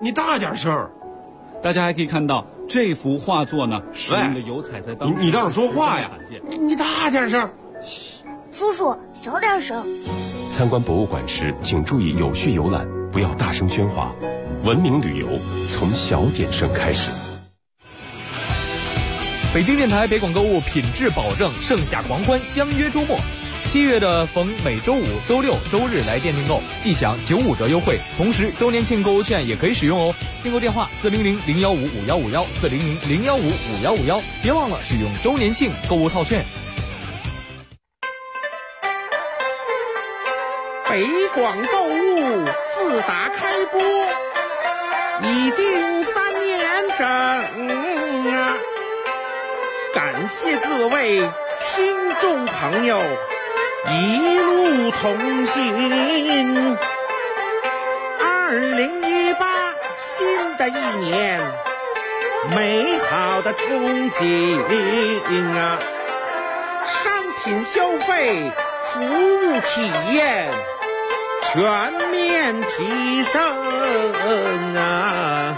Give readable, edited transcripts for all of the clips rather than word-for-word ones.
你大点声。 大家还可以看到这幅画作呢，使用的油彩在当时你倒是说话呀！你大点声。 嘘，叔叔小点声。 参观博物馆时，请注意有序游览，不要大声喧哗。文明旅游从小点声开始。 北京电台北广购物品质保证，盛夏狂欢相约周末。7月的逢每周五、周六、周日来店订购，即享95折优惠，同时周年庆购物券也可以使用哦。订购电话400-015-5151 400-015-5151，别忘了使用周年庆购物套券。 北广购物自打开播已经3年整啊！感谢各位听众朋友一路同行。2018新的一年，美好的憧憬啊！商品消费、服务体验全面提升啊！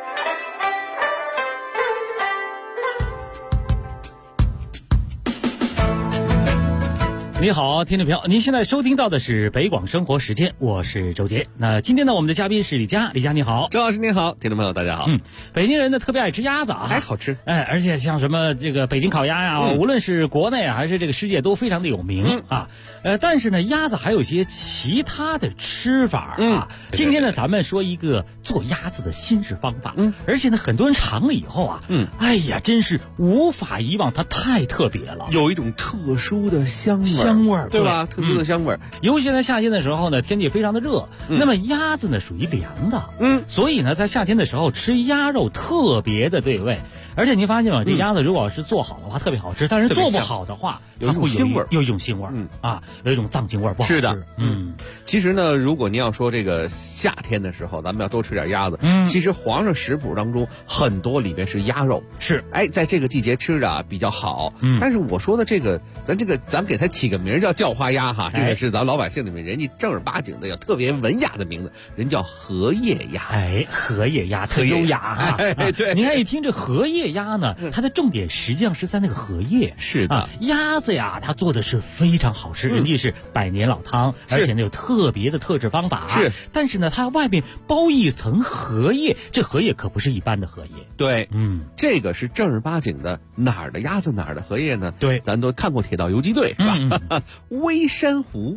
你好，听众朋友，您现在收听到的是北广生活时间，我是周杰。那今天呢，我们的嘉宾是李佳，李佳你好。 周老师您好，听众朋友大家好。 北京人呢特别爱吃鸭子啊， 好吃。 而且像什么这个北京烤鸭呀，无论是国内还是这个世界都非常的有名啊。但是呢，鸭子还有一些其他的吃法啊。今天呢，咱们说一个做鸭子的新式方法。而且呢，很多人尝了以后啊，哎呀，真是无法遗忘，它太特别了， 有一种特殊的香味，对吧？特殊的香味。 尤其在夏天的时候呢，天气非常的热，那么鸭子呢属于凉的，所以呢，在夏天的时候吃鸭肉特别的对味。而且您发现吗？这鸭子如果是做好的话，特别好吃；但是做不好的话， 有一种腥味， 有一种腥味啊，有一种脏腥味，不好吃。 是的，其实呢，如果您要说这个夏天的时候，咱们要多吃点鸭子。其实皇上食谱当中很多里面是鸭肉， 是在这个季节吃的比较好。但是我说的这个，咱给它起个名叫叫花鸭哈，这个是咱老百姓里面人家正儿八经的要特别文雅的名字，人叫荷叶鸭。 荷叶鸭特优雅哈。 对， 您看一听这荷叶鸭呢，它的重点实际上是在那个荷叶。 是的， 鸭子呀，它做的是非常好吃，人家是百年老汤，而且呢有特别的特制方法。 是， 但是呢，它外面包一层荷叶，这荷叶可不是一般的荷叶。 对，这个是正儿八经的哪儿的鸭子哪儿的荷叶呢？ 对， 咱都看过《铁道游击队》是吧？微山湖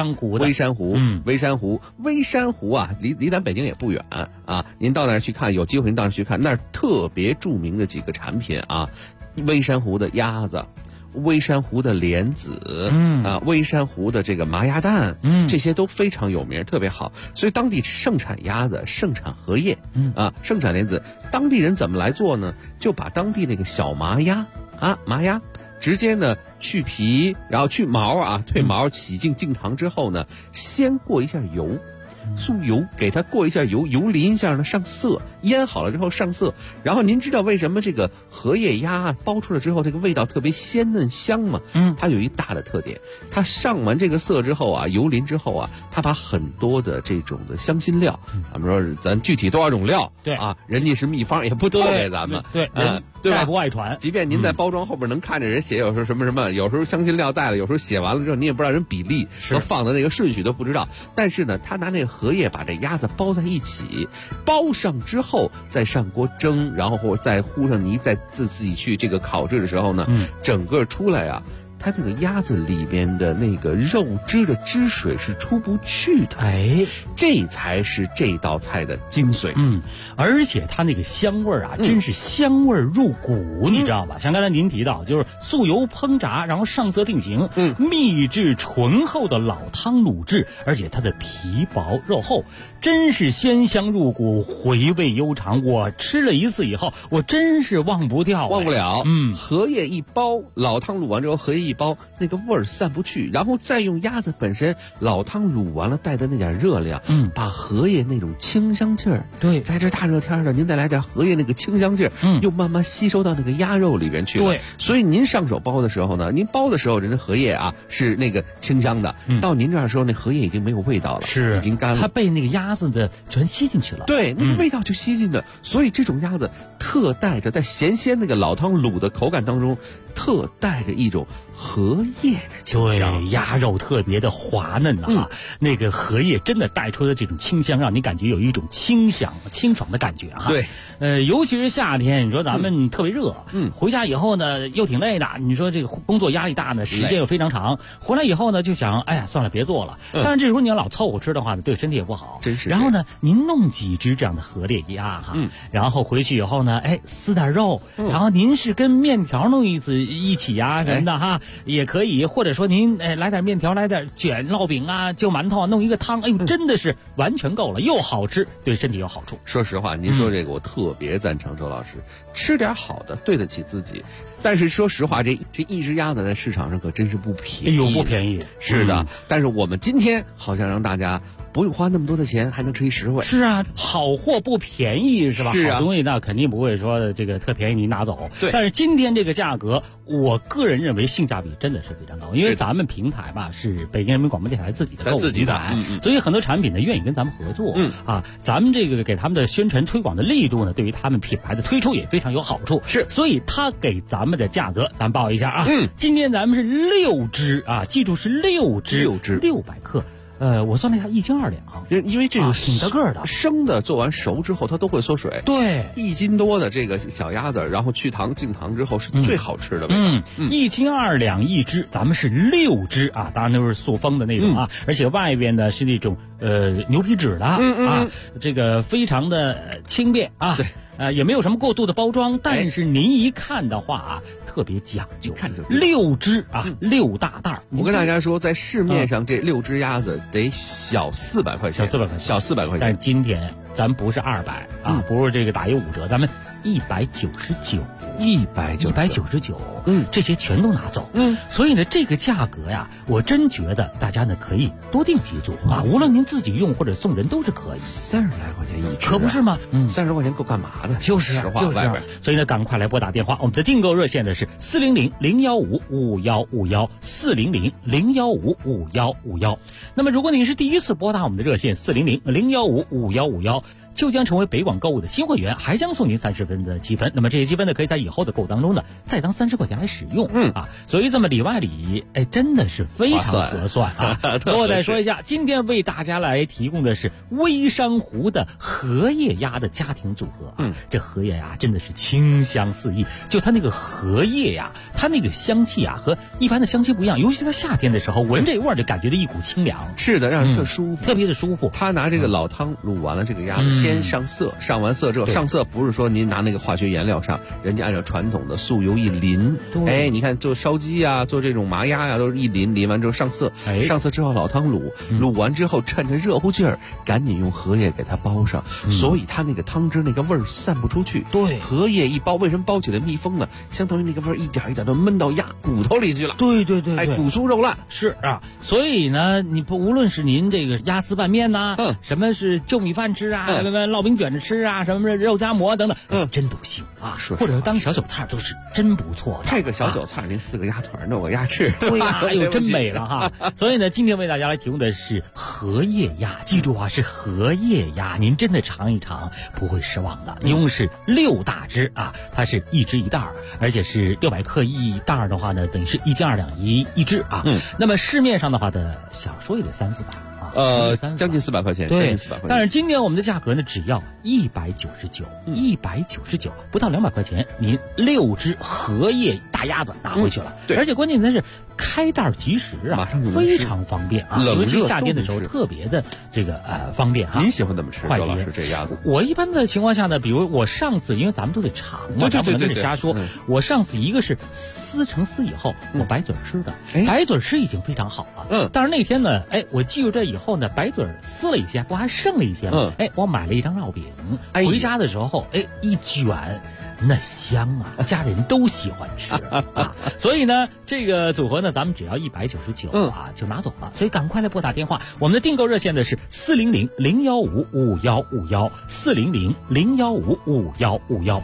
啊，离咱北京也不远啊。您到那儿去看，有机会您到那儿去看，那儿特别著名的几个产品啊，微山湖的鸭子。微山湖的莲子，微山湖的这个麻鸭蛋，这些都非常有名，特别好。所以当地盛产鸭子，盛产荷叶，盛产莲子。当地人怎么来做呢？就把当地那个小麻鸭，直接呢去皮，然后去毛退毛，洗净净糖之后呢，先过一下油。素油给它过一下油，油淋一下呢，上色，腌好了之后上色。然后您知道为什么这个荷叶鸭包出来之后这个味道特别鲜嫩香吗？它有一大的特点，它上完这个色之后啊，油淋之后啊，它把很多的这种的香辛料，咱们说咱具体多少种料， 对啊，人家是秘方也不透给咱们， 对吧？ 不外传。 即便您在包装后边能看着人写有时候什么，有时候香辛料带了，有时候写完了之后你也不知道人比例和放的那个顺序都不知道。但是呢，他拿那个荷叶把这鸭子包在一起，包上之后再上锅蒸，然后或再糊上泥，再自己去这个烤制的时候呢，整个出来啊，它那个鸭子里边的那个肉汁的汁水是出不去的，这才是这道菜的精髓。 而且它那个香味啊，真是香味入骨，你知道吧？像刚才您提到，就是素油烹炸，然后上色定型，秘制醇厚的老汤卤制，而且它的皮薄肉厚，真是鲜香入骨，回味悠长。我吃了一次以后，我真是忘不掉， 忘不了。荷叶一包，老汤卤完之后，荷叶一一包，那个味儿散不去，然后再用鸭子本身老汤卤完了带的那点热量，把荷叶那种清香劲儿， 对， 在这大热天的，您再来点荷叶那个清香劲儿，又慢慢吸收到那个鸭肉里边去了。 对， 所以您上手包的时候呢，您包的时候人家荷叶啊是那个清香的，到您这儿的时候那荷叶已经没有味道了， 是已经干了， 它被那个鸭子的全吸进去了。 对，那个味道就吸进了，所以这种鸭子特带着在咸鲜那个老汤卤的口感当中，特带着一种荷叶的清香。 对，鸭肉特别的滑嫩啊，那个荷叶真的带出的这种清香，让你感觉有一种清爽的感觉哈。 对， 尤其是夏天，你说咱们特别热，回家以后呢又挺累的，你说这个工作压力大呢，时间又非常长，回来以后呢就想，哎呀算了别做了。但是这时候你要老凑合吃的话呢，对身体也不好。 真是。 然后呢，您弄几只这样的荷叶鸭哈，然后回去以后呢，哎撕点肉，然后您是跟面条弄一起呀什么的哈，也可以，或者说您来点面条，来点卷烙饼啊，就馒头啊，弄一个汤，哎呦真的是完全够了，又好吃，对身体有好处。 说实话，您说这个我特别赞成周老师，吃点好的对得起自己。但是说实话，这一只鸭子在市场上可真是不便宜， 不便宜。 是的，但是我们今天好像让大家不用花那么多的钱，还能吃一实惠。 是啊，好货不便宜是吧？ 是啊， 好东西那肯定不会说这个特便宜你拿走。 对， 但是今天这个价格，我个人认为性价比真的是非常高，因为咱们平台吧是北京人民广播电台自己的购物平台，所以很多产品呢愿意跟咱们合作。咱们这个给他们的宣传推广的力度呢，对于他们品牌的推出也非常有好处。 是， 所以他给咱们的价格，咱报一下啊。今天咱们是6只啊，记住是6只，600克。我算了一下，1斤2两， 因为这个挺大个的， 生的做完熟之后它都会缩水。 对 ，1斤多的这个小鸭子，然后去糖进糖之后是最好吃的味道。 1斤2两1只，咱们是6只啊，当然都是塑封的那种啊，而且外边呢是那种牛皮纸的啊，这个非常的轻便啊。 对。 也没有什么过度的包装，但是您一看的话啊，特别讲究。 看着 6只啊，6大袋。 我跟大家说，在市面上这6只鸭子得小400块钱，小400块钱。 但是今天咱不是200啊，不是这个打一5折，咱们199。199，这些全都拿走。所以呢，这个价格呀，我真觉得大家呢可以多订几组啊，无论您自己用或者送人都是可以。 30来块钱一只， 可不是吗 ？30多块钱够干嘛的？ 就是实话，外边。 所以呢，赶快来拨打电话，我们的订购热线呢是400-015-5151，400-015-5151。那么，如果您是第一次拨打我们的热线400-015-5151。就将成为北广购物的新会员，还将送您30分的积分。那么这些积分呢，可以在以后的购物当中呢，再当30块钱来使用。所以这么里外里，真的是非常合算啊！最后再说一下，今天为大家来提供的是微山湖的荷叶鸭的家庭组合啊。这荷叶鸭真的是清香四溢，就它那个荷叶呀，它那个香气啊，和一般的香气不一样，尤其在夏天的时候，闻这味儿就感觉到一股清凉。 是的，让人特舒服， 特别的舒服。 他拿这个老汤卤完了这个鸭子。先上色，上完色之后，上色不是说您拿那个化学颜料上，人家按照传统的素油一淋，你看做烧鸡啊，做这种麻鸭呀，都是一淋完之后上色，上色之后老汤卤完之后，趁着热乎劲儿，赶紧用荷叶给它包上，所以它那个汤汁那个味儿散不出去。 对， 荷叶一包，为什么包起来密封呢？相当于那个味儿一点一点都闷到鸭骨头里去了。 对， 骨酥肉烂是啊，所以呢，你不无论是您这个鸭丝拌面呐，什么是就米饭吃啊，烙饼卷着吃啊，什么肉夹馍等等，真都行啊，或者当小韭菜都是真不错的。 配个小韭菜，您4个鸭腿弄个鸭翅， 对呀，哎呦，真美了哈！所以呢，今天为大家来提供的是荷叶鸭，记住啊，是荷叶鸭，您真的尝一尝不会失望的。一共是6大只啊，它是1只1袋，而且是600克一袋的话呢，等于是1斤2两一只啊。那么市面上的话的小说也得300-400。 将近400块钱， 对， 将近400块钱。 但是今天我们的价格呢，只要199，199，不到200块钱，您6只荷叶大鸭子拿回去了。 对， 而且关键的是开袋即食啊， 马上就非常方便啊，尤其夏天的时候特别的这个方便啊。 您喜欢怎么吃？ 快捷。 周老师这鸭子， 我一般的情况下呢，比如我上次，因为咱们都得尝嘛，咱不能跟着瞎说。我上次一个是撕成丝以后，我白嘴吃的，白嘴吃已经非常好了。但是那天呢，我记住这以后呢，白嘴撕了一些，不还剩了一些吗？我买了一张烙饼，回家的时候，一卷。 呐，香啊，家里人都喜欢吃啊。所以呢，这个组合呢，咱们只要199啊就拿走了。所以赶快来拨打电话，我们的订购热线呢是400-015-5151，400-015-5151。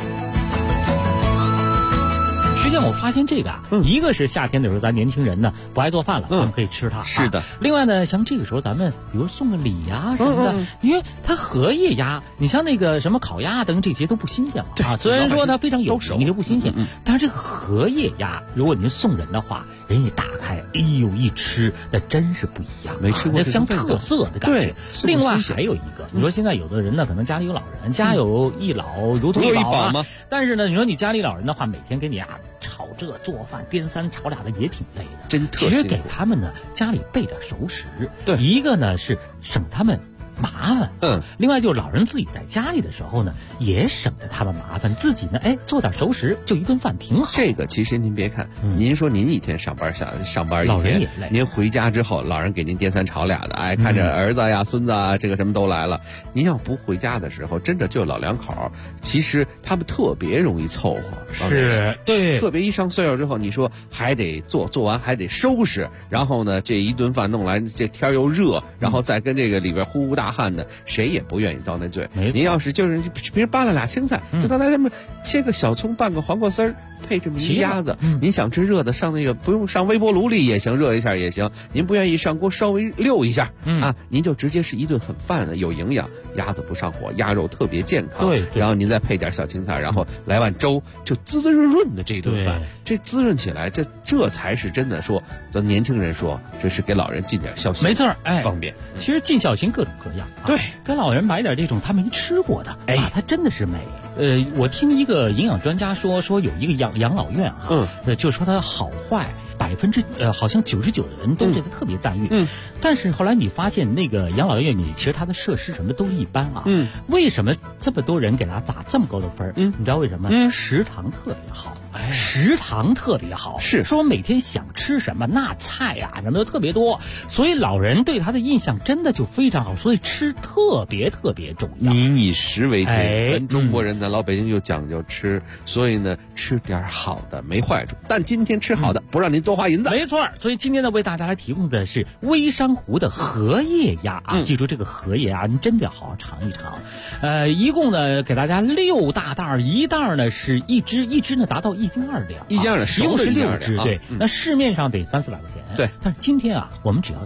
实际上我发现这个啊，一个是夏天的时候咱年轻人呢不爱做饭了，咱们可以吃它。 是的。 另外呢，像这个时候咱们比如送个礼呀什么的，因为它荷叶鸭，你像那个什么烤鸭等这些都不新鲜嘛。啊，虽然说它非常有名，你就不新鲜，但是这个荷叶鸭，如果您送人的话，人一打开，哎呦一吃，那真是不一样， 没吃过那像特色的感觉。另外还有一个，你说现在有的人呢，可能家里有老人，家有一老如同一宝啊。但是呢，你说你家里老人的话，每天给你炒这做饭颠三炒俩的也挺累的， 真特。 其实给他们呢家里备点熟食， 对， 一个呢是省他们麻烦，另外就是老人自己在家里的时候呢，也省得他们麻烦，自己呢，做点熟食，就一顿饭挺好。 这个其实您别看，您说您一天上班一天， 老人也累。 您回家之后，老人给您颠三炒俩的，看着儿子呀、孙子啊，这个什么都来了。您要不回家的时候，真的就老两口，其实他们特别容易凑合。 是，对， 特别一上岁数之后，你说还得做完还得收拾，然后呢，这一顿饭弄来，这天又热，然后再跟这个里边呼呼大汗的，谁也不愿意遭那罪。您要是就是平时扒了俩青菜，就刚才他们切个小葱，拌个黄瓜丝儿，配这么一鸭子，您想吃热的，上那个不用上微波炉里也行，热一下也行。您不愿意上锅稍微溜一下您就直接是一顿很饭的，有营养，鸭子不上火，鸭肉特别健康。 对， 然后您再配点小青菜，然后来碗粥，就滋滋润润的这顿饭，这滋润起来，这才是真的说，咱年轻人说这是给老人尽点孝心， 没错， 方便。 其实尽孝心各种各样， 对， 给老人买点这种他没吃过的，它真的是美。我听一个营养专家说有一个养老院就说它好坏好像99%的人都对它特别赞誉，但是后来你发现那个养老院里其实它的设施什么都一般啊，为什么这么多人给它打这么高的分？你知道为什么？食堂特别好。食堂特别好， 是说每天想吃什么，那菜啊什么的特别多，所以老人对他的印象真的就非常好，所以吃特别重要。 民以食为天，咱中国人呢，老北京就讲究吃，所以呢吃点好的没坏处，但今天吃好的不让您多花银子。 没错，所以今天呢为大家来提供的是微山湖的荷叶鸭记住这个荷叶鸭，您真的要好好尝一尝。一共呢给大家6大袋，一袋呢是一只呢达到1斤2两， 一斤2两， 一共是6只，对，那市面上得300-400块钱， 对。 但是今天我们只要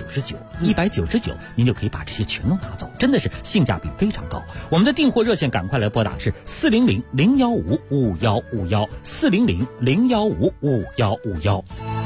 199，您就可以把这些全都拿走，真的是性价比非常高。我们的订货热线赶快来拨打是400-015-5151，400-015-5151。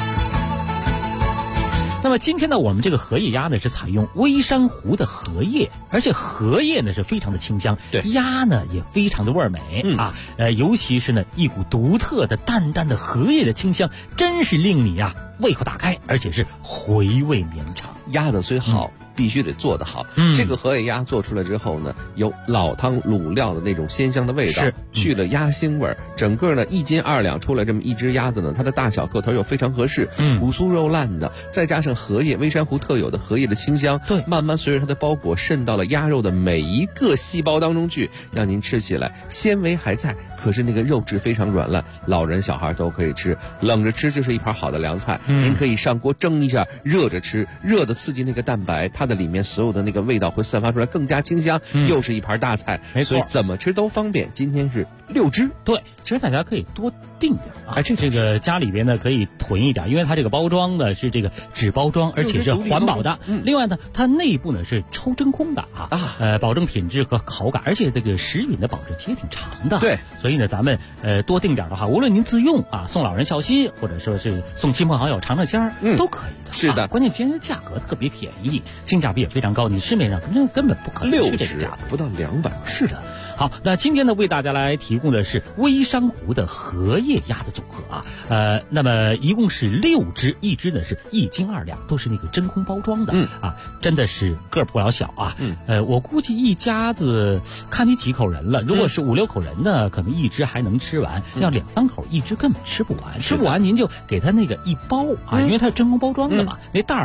那么今天呢，我们这个荷叶鸭呢是采用微山湖的荷叶，而且荷叶呢是非常的清香， 对， 鸭呢也非常的味美尤其是呢一股独特的淡淡的荷叶的清香，真是令你胃口打开，而且是回味绵长。 鸭子虽好，必须得做得好。这个荷叶鸭做出来之后呢，有老汤卤料的那种鲜香的味道，去了鸭腥味儿。整个呢1斤2两出来这么一只鸭子呢，它的大小个头又非常合适，骨酥肉烂的，再加上荷叶微山湖特有的荷叶的清香， 对， 慢慢随着它的包裹渗到了鸭肉的每一个细胞当中去，让您吃起来纤维还在，可是那个肉质非常软烂，老人小孩都可以吃，冷着吃就是一盘好的凉菜。您可以上锅蒸一下，热着吃，热的刺激那个蛋白，它的里面所有的那个味道会散发出来更加清香，又是一盘大菜， 没错， 所以怎么吃都方便。今天是6只， 对，其实大家可以多订点这个家里边呢可以囤一点，因为它这个包装呢是这个纸包装，而且是环保的。另外呢，它内部呢是抽真空的保证品质和口感，而且这个食品的保质期也挺长的。 对， 所以呢，咱们多订点的话，无论您自用送老人孝心，或者说是送亲朋好友尝尝鲜儿，都可以的。 是的， 关键今天价格特别便宜，性价比也非常高，你市面上根本不可能是这个价格， 不到200。 是的。好，那今天呢为大家来提供的是微山湖的荷叶鸭的组合那么一共是6只，一只呢是1斤2两，都是那个真空包装的真的是个儿不老小我估计一家子看你几口人了，如果是5-6口人呢，可能一只还能吃完，要2-3口一只根本吃不完，吃不完您就给他那个一包因为它是真空包装的嘛，那袋儿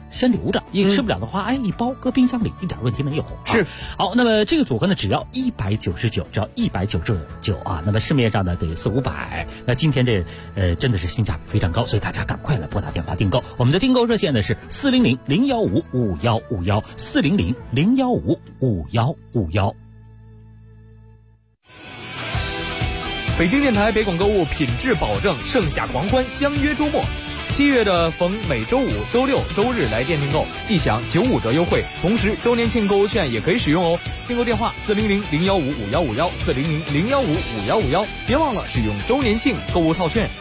先留着，因为吃不了的话，一包搁冰箱里一点问题没有。 是。 好，那么这个组合呢，只要199，只要199啊。那么市面上呢得400-500，那今天这真的是性价比非常高，所以大家赶快来拨打电话订购。我们的订购热线呢是400-015-5151，400-015-5151。 北京电台北广购物品质保证，盛夏狂欢相约周末。7月的逢每周五、周六、周日来电订购，即享95折优惠，同时周年庆购物券也可以使用哦。订购电话400-015-5151，400-015-5151，别忘了使用周年庆购物套券。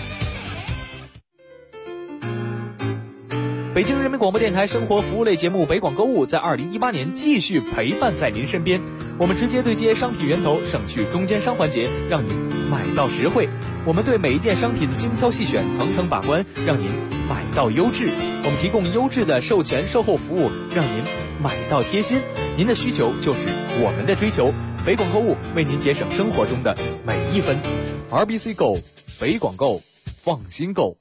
北京人民广播电台生活服务类节目《北广购物》在2018年继续陪伴在您身边。我们直接对接商品源头，省去中间商环节，让您买到实惠。我们对每一件商品精挑细选，层层把关，让您买到优质。我们提供优质的售前售后服务，让您买到贴心。您的需求就是我们的追求。北广购物为您节省生活中的每一分。RBC Go， 北广购，放心购。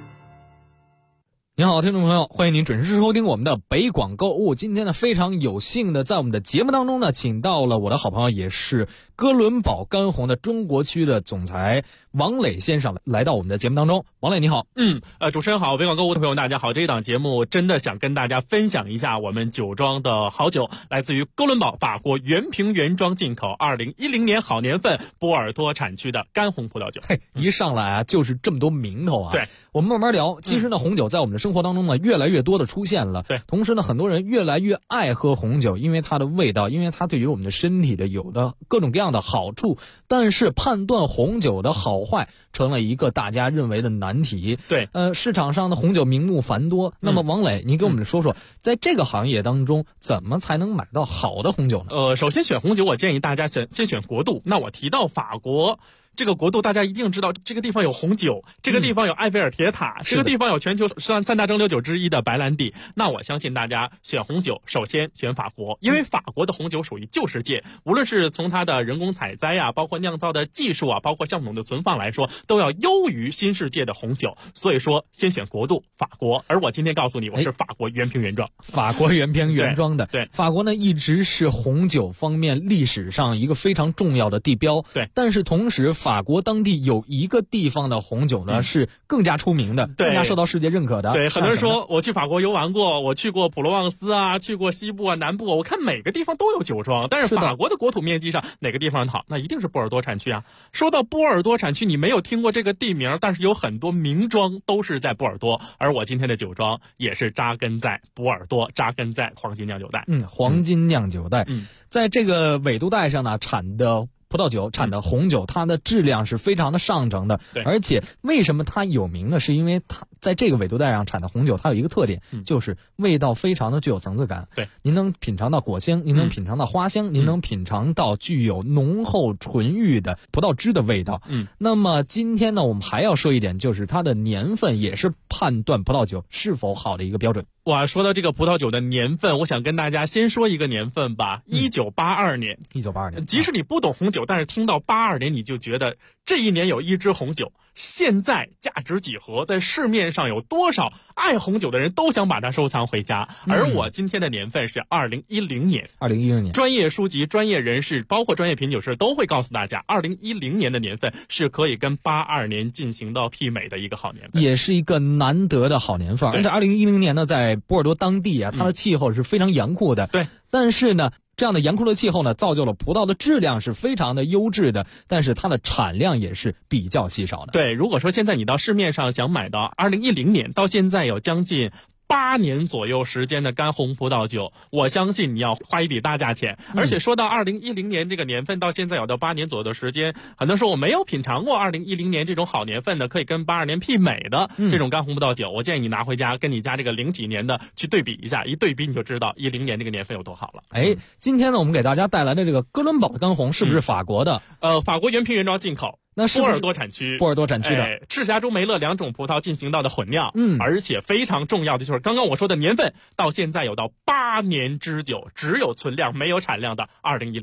您好，听众朋友，欢迎您准时收听我们的北广购物。今天呢，非常有幸的在我们的节目当中呢，请到了我的好朋友，也是哥伦堡干红的中国区的总裁王磊先生来到我们的节目当中。王磊你好。 主持人好，北广购物的朋友大家好。这一档节目真的想跟大家分享一下我们酒庄的好酒，来自于哥伦堡法国原瓶原装进口2010年好年份波尔多产区的干红葡萄酒。 一上来啊就是这么多名头啊。 对， 我们慢慢聊。其实呢，红酒在我们的生活当中呢越来越多的出现了。 对， 同时呢，很多人越来越爱喝红酒，因为它的味道，因为它对于我们的身体的有的各种各样的好处。但是判断红酒的好坏成了一个大家认为的难题。 对， 市场上的红酒名目繁多。那么王磊，你给我们说说，在这个行业当中，怎么才能买到好的红酒呢？ 首先选红酒，我建议大家先选国度。那我提到法国。这个国度大家一定知道，这个地方有红酒，这个地方有埃菲尔铁塔，这个地方有全球三大蒸馏酒之一的白兰地。那我相信大家选红酒，首先选法国，因为法国的红酒属于旧世界，无论是从它的人工采摘啊，包括酿造的技术啊，包括橡桶的存放来说，都要优于新世界的红酒。所以说，先选国度法国。而我今天告诉你，我是法国原瓶原装。 法国原瓶原装的。 对， 法国呢一直是红酒方面历史上一个非常重要的地标。 对， 但是同时法国当地有一个地方的红酒呢，是更加出名的，更加受到世界认可的。 对，很多人说我去法国游玩过，我去过普罗旺斯啊，去过西部啊、南部啊，我看每个地方都有酒庄，但是法国的国土面积上哪个地方好？那一定是波尔多产区啊。说到波尔多产区，你没有听过这个地名，但是有很多名庄都是在波尔多，而我今天的酒庄也是扎根在波尔多，扎根在黄金酿酒带。 黄金酿酒带，在这个纬度带上呢，产的葡萄酒，产的红酒，它的质量是非常的上乘的。 对， 而且为什么它有名呢？是因为它在这个纬度带上产的红酒，它有一个特点，就是味道非常的具有层次感。 对， 您能品尝到果香，您能品尝到花香，您能品尝到具有浓厚纯郁的葡萄汁的味道。那么今天呢，我们还要说一点，就是它的年份也是判断葡萄酒是否好的一个标准。 哇，说到这个葡萄酒的年份，我想跟大家先说一个年份吧，1982年。 1982年， 即使你不懂红酒，但是听到82年，你就觉得这一年有一支红酒，现在价值几何，在市面上有多少爱红酒的人都想把它收藏回家。而我今天的年份是2010年。 2010年， 专业书籍、专业人士，包括专业品酒师都会告诉大家，2010年的年份是可以跟82年进行到媲美的一个好年份， 也是一个难得的好年份。而且2010年呢，在波尔多当地啊，它的气候是非常严酷的。 对， 但是呢，这样的严酷的气候呢，造就了葡萄的质量是非常的优质的，但是它的产量也是比较稀少的。 对，如果说现在你到市面上想买到2010年到现在有将近8年左右时间的干红葡萄酒，我相信你要花一笔大价钱。而且说到2010年这个年份到现在有到8年左右的时间，很多人说我没有品尝过2010年这种好年份的可以跟82年媲美的这种干红葡萄酒，我建议你拿回家跟你家这个0几年的去对比一下，一对比你就知道10年这个年份有多好了。 今天呢，我们给大家带来的这个哥伦堡的干红是不是法国的？ 法国原瓶原装进口。 那是波尔多产区的赤霞珠、梅勒2种葡萄进行到的混酿，而且非常重要的就是刚刚我说的年份，到现在有到8年之久，只有存量没有产量的2010年。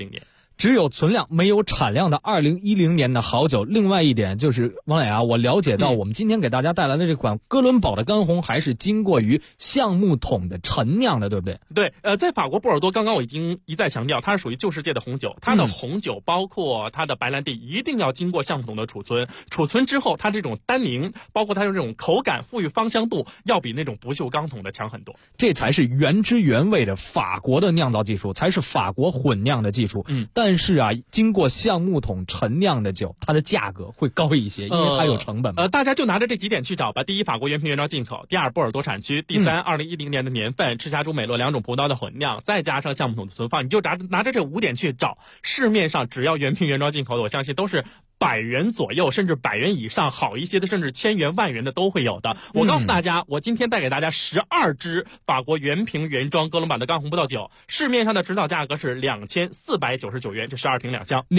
只有存量没有产量的2010年的好酒。另外一点就是王磊啊，我了解到我们今天给大家带来的这款哥伦堡的干红还是经过于橡木桶的陈酿的，对不对？ 对，在法国波尔多，刚刚我已经一再强调，它是属于旧世界的红酒，它的红酒包括它的白兰地一定要经过橡木桶的储存，储存之后它这种单宁，包括它的这种口感、富裕芳香度，要比那种不锈钢桶的强很多。 这才是原汁原味的法国的酿造技术，才是法国混酿的技术。但是啊，经过橡木桶陈酿的酒，它的价格会高一些，因为它有成本嘛。 大家就拿着这几点去找吧。第一，法国原瓶原装进口；第二，波尔多产区；第三，2010年的年份，赤霞珠、美洛两种葡萄的混酿，再加上橡木桶的存放，你就拿着这5点去找。市面上只要原瓶原装进口的，我相信都是100元左右，甚至100元以上，好一些的甚至1000元、10000元的都会有的。我告诉大家，我今天带给大家12支法国原瓶原装哥伦堡的干红葡萄酒，市面上的指导价格是2499元，这12瓶2箱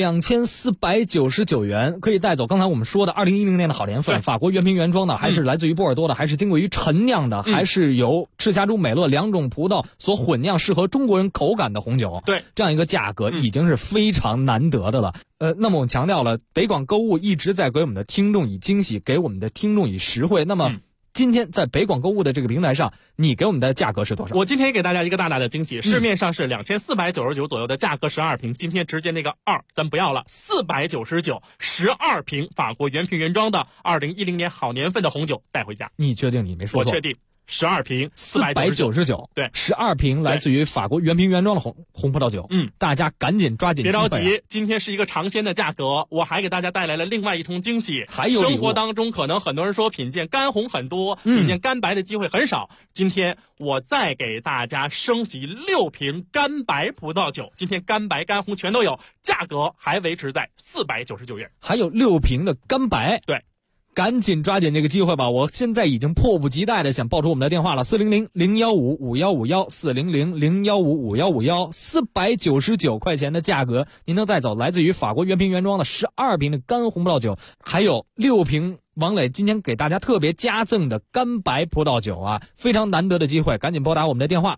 ，2499元可以带走。刚才我们说的2010年的好年份，法国原瓶原装的，还是来自于波尔多的，还是经过于陈酿的，还是由赤霞珠、美洛两种葡萄所混酿，适合中国人口感的红酒。 对， 这样一个价格已经是非常难得的了。那么我们强调了，北广购物一直在给我们的听众以惊喜，给我们的听众以实惠。那么今天在北广购物的这个平台上，你给我们的价格是多少？ 我今天也给大家一个大大的惊喜，市面上是2499左右的价格12瓶，今天直接那个2咱不要了，499，12瓶法国原瓶原装的2010年好年份的红酒带回家。 你确定你没说错？ 我确定。12瓶 499， 对 ，12瓶来自于法国原瓶原装的红葡萄酒。大家赶紧抓紧机会。 别着急，今天是一个尝鲜的价格，我还给大家带来了另外一重惊喜。 还有生活当中可能很多人说品鉴干红很多，品鉴干白的机会很少。今天我再给大家升级6瓶干白葡萄酒，今天干白干红全都有，价格还维持在499元。 还有6瓶的干白， 对。 赶紧抓紧这个机会吧！我现在已经迫不及待的想报出我们的电话了，400-015-5151，400-015-5151，499块钱的价格，您能带走来自于法国原瓶原装的12瓶的干红葡萄酒，还有6瓶王磊今天给大家特别加赠的干白葡萄酒啊，非常难得的机会，赶紧拨打我们的电话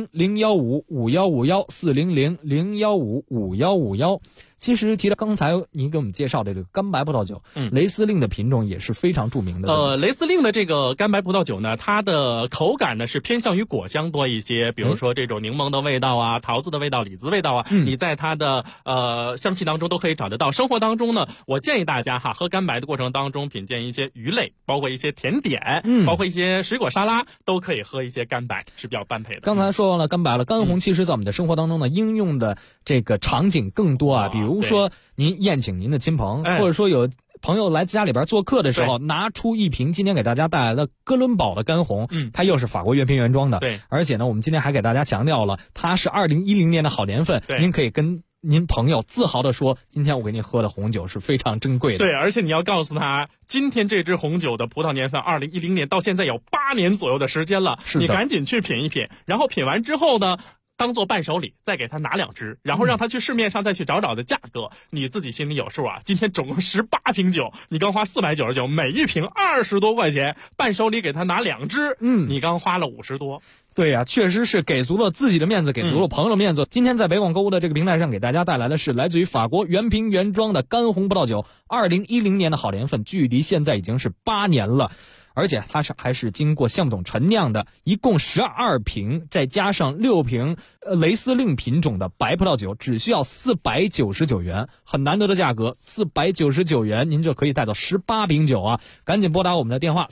400-015-5151，400-015-5151。其实提到刚才您给我们介绍的这个干白葡萄酒，雷司令的品种也是非常著名的。 雷司令的这个干白葡萄酒呢，它的口感呢是偏向于果香多一些，比如说这种柠檬的味道啊、桃子的味道、李子味道啊，你在它的香气当中都可以找得到。生活当中呢，我建议大家喝干白的过程当中品鉴一些鱼类，包括一些甜点，包括一些水果沙拉，都可以喝一些干白，是比较般配的。 刚才说完了干白了，干红其实在我们的生活当中呢，应用的这个场景更多啊，比如说您宴请您的亲朋，或者说有朋友来家里边做客的时候，拿出一瓶今天给大家带来的哥伦堡的干红，它又是法国原瓶原装的， 对， 而且呢，我们今天还给大家强调了，它是2010年的好年份，您可以跟您朋友自豪地说，今天我给你喝的红酒是非常珍贵的。 对，而且你要告诉他，今天这支红酒的葡萄年份2010年到现在有8年左右的时间了，你赶紧去品一品，然后品完之后呢，当做伴手礼，再给他拿2支，然后让他去市面上再去找的价格，你自己心里有数啊。今天总共18瓶酒，你刚花499，每一瓶20多块钱，伴手礼给他拿2支，你刚花了50多。 对呀，确实是给足了自己的面子，给足了朋友的面子。今天在北广购物的这个平台上给大家带来的是来自于法国原瓶原装的干红葡萄酒，2010年的好年份，距离现在已经是8年了。而且它还是经过橡木桶陈酿的，一共12瓶，再加上6瓶雷司令品种的白葡萄酒，只需要499元，很难得的价格，499元您就可以带到18瓶酒啊！赶紧拨打我们的电话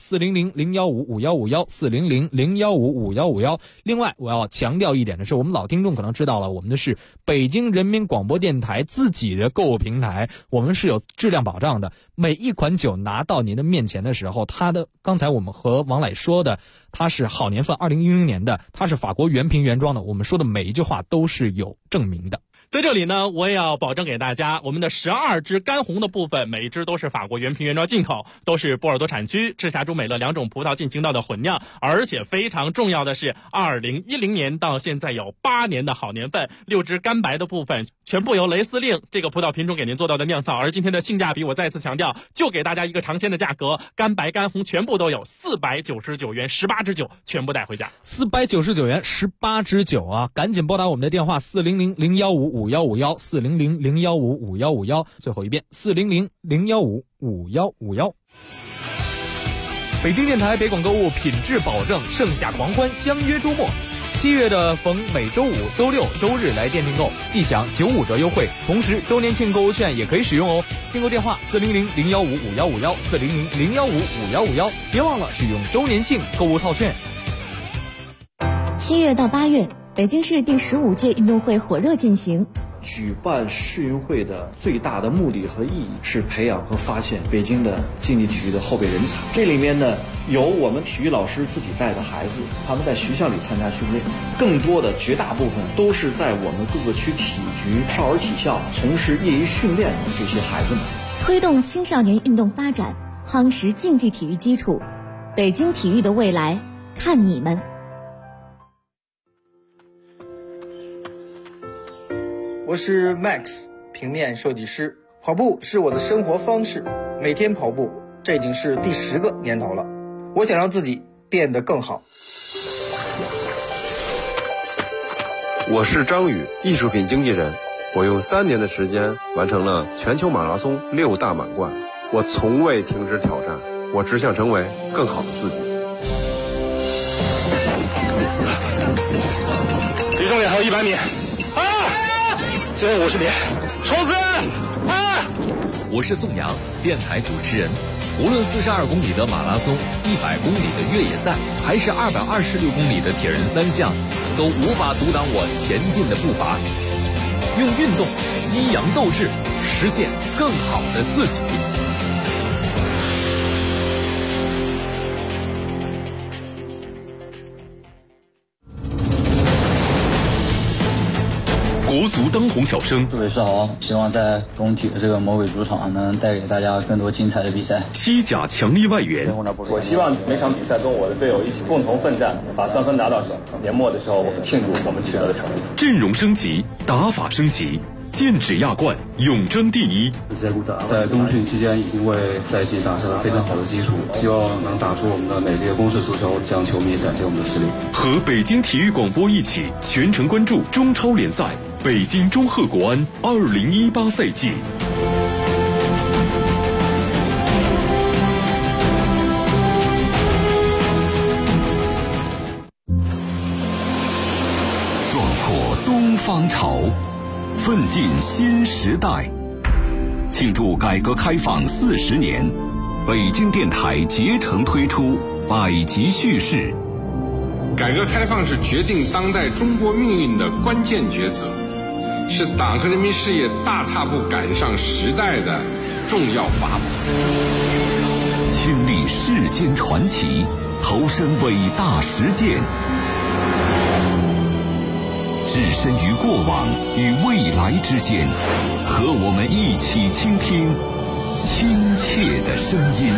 400-015-5151，400-015-5151。另外，我要强调一点的是，我们老听众可能知道了，我们的是北京人民广播电台自己的购物平台，我们是有质量保障的。每一款酒拿到您的面前的时候，它的刚才我们和王磊说的，它是好年份2010年的，它是法国原瓶原装的，我们说的每一句话都是有证明的。 在这里呢，我也要保证给大家，我们的12支干红的部分，每一支都是法国原瓶原装进口，都是波尔多产区、赤霞珠、美乐两种葡萄进行到的混酿，而且非常重要的是，2010年到现在有8年的好年份，6支干白的部分全部由雷司令这个葡萄品种给您做到的酿造，而今天的性价比我再次强调，就给大家一个尝鲜的价格，干白干红全部都有，499元18支酒全部带回家， 499元18支酒啊！赶紧拨打我们的电话400-015 ，400-015-5151，最后一遍400-015-5151。北京电台北广购物品质保证，盛夏狂欢，相约周末。7月的逢每周五、周六、周日来店订购，即享95折优惠，同时周年庆购物券也可以使用哦。订购电话400-015-5151，400-015-5151，别忘了使用周年庆购物套券。 7月到8月，北京市第15届运动会火热进行。 举办世运会的最大的目的和意义是培养和发现北京的竞技体育的后备人才。这里面呢，有我们体育老师自己带的孩子，他们在学校里参加训练，更多的绝大部分都是在我们各个区体局、少儿体校从事业余训练的这些孩子们。 推动青少年运动发展，夯实竞技体育基础，北京体育的未来，看你们。 我是 Max， 平面设计师。跑步是我的生活方式，每天跑步，这已经是第10个年头了。我想让自己变得更好。 我是张宇，艺术品经纪人。我用3年的时间完成了全球马拉松6大满贯。我从未停止挑战，我只想成为更好的自己。 离终点还有100米。最后50米，冲刺！ 我是宋阳，电台主持人。无论42公里的马拉松、100公里的越野赛，还是226公里的铁人3项，都无法阻挡我前进的步伐。用运动激扬斗志，实现更好的自己。 国足当红小生， 各位是好，希望在中体的这个魔鬼主场能带给大家更多精彩的比赛。 西甲强力外援， 我希望每场比赛跟我的队友一起共同奋战，把3分拿到手。年末的时候，我们庆祝我们取得的成绩。 阵容升级，打法升级，剑指亚冠，永争第一。 在冬训期间已经为赛季打下了非常好的基础，希望能打出我们的美丽的攻势足球，向球迷展现我们的实力。 和北京体育广播一起全程关注中超联赛。北京中赫国安2018赛季。 壮阔东方潮，奋进新时代。庆祝改革开放40年，北京电台竭诚推出百集叙事。 改革开放是决定当代中国命运的关键抉择，是党和人民事业大踏步赶上时代的重要法宝。 亲历世间传奇，投身伟大实践，置身于过往与未来之间，和我们一起倾听亲切的声音。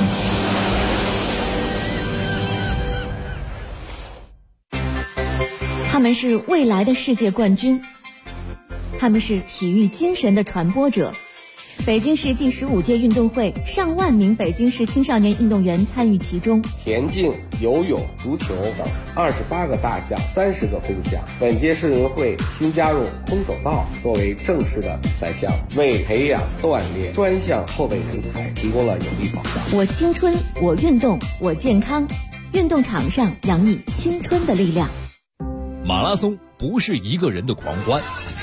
他们是未来的世界冠军，他们是体育精神的传播者。北京市第15届运动会，上万名北京市青少年运动员参与其中。 田径、游泳、足球等28个大项，30个分项。本届世运会新加入空手道作为正式的比赛项，为培养锻炼专项后备人才提供了有力保障。 我青春，我运动，我健康。运动场上洋溢青春的力量。 马拉松不是一个人的狂欢，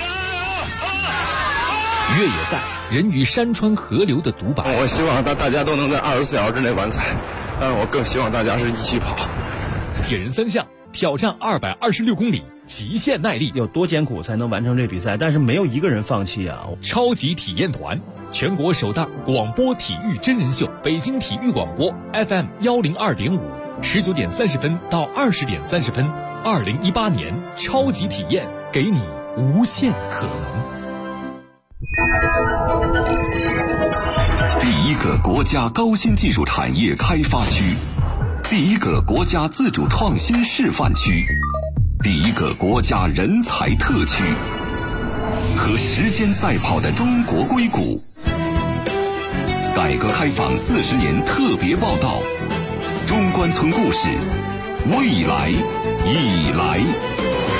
越野赛人与山川河流的独白。 我希望大家都能在24小时之内完赛，但是我更希望大家是一起跑。 铁人3项挑战226公里，极限耐力， 有多艰苦才能完成这比赛？但是没有一个人放弃啊！ 超级体验团，全国首档广播体育真人秀，北京体育广播 FM 102.5，19点30分到20点30分。2018年超级体验，给你无限可能。 第一个国家高新技术产业开发区，第一个国家自主创新示范区，第一个国家人才特区，和时间赛跑的中国硅谷。改革开放40年特别报道，中关村故事，未来已来。